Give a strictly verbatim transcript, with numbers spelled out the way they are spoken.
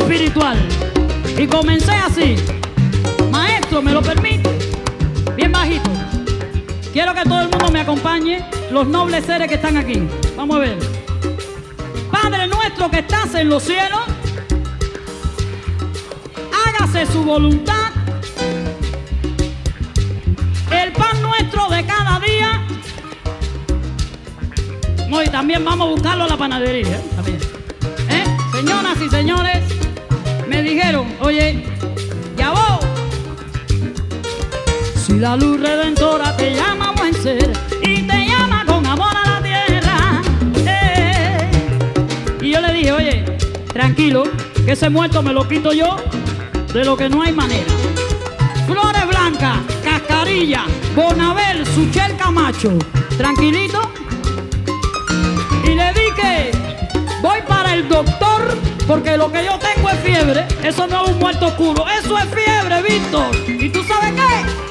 espiritual. Y comencé así. Maestro, ¿me lo permite? Bien bajito. Quiero que todo el mundo me acompañe, los nobles seres que están aquí. Vamos a ver. Padre nuestro que estás en los cielos, hágase su voluntad. El pan nuestro de cada día. No, y también vamos a buscarlo a la panadería. ¿eh? También. ¿Eh? Señoras y señores, me dijeron, oye, ya vos. Si la luz redentora te llama buen ser y te llama con amor a la tierra. Eh. Y yo le dije, oye, tranquilo, que ese muerto me lo quito yo de lo que no hay manera. Flores Blancas, Cascarilla, Bonabel, Suchel Camacho, tranquilito. Y le dije, voy para el doctor, porque lo que yo tengo es fiebre. Eso no es un muerto oscuro, eso es fiebre, Víctor. ¿Y tú sabes qué?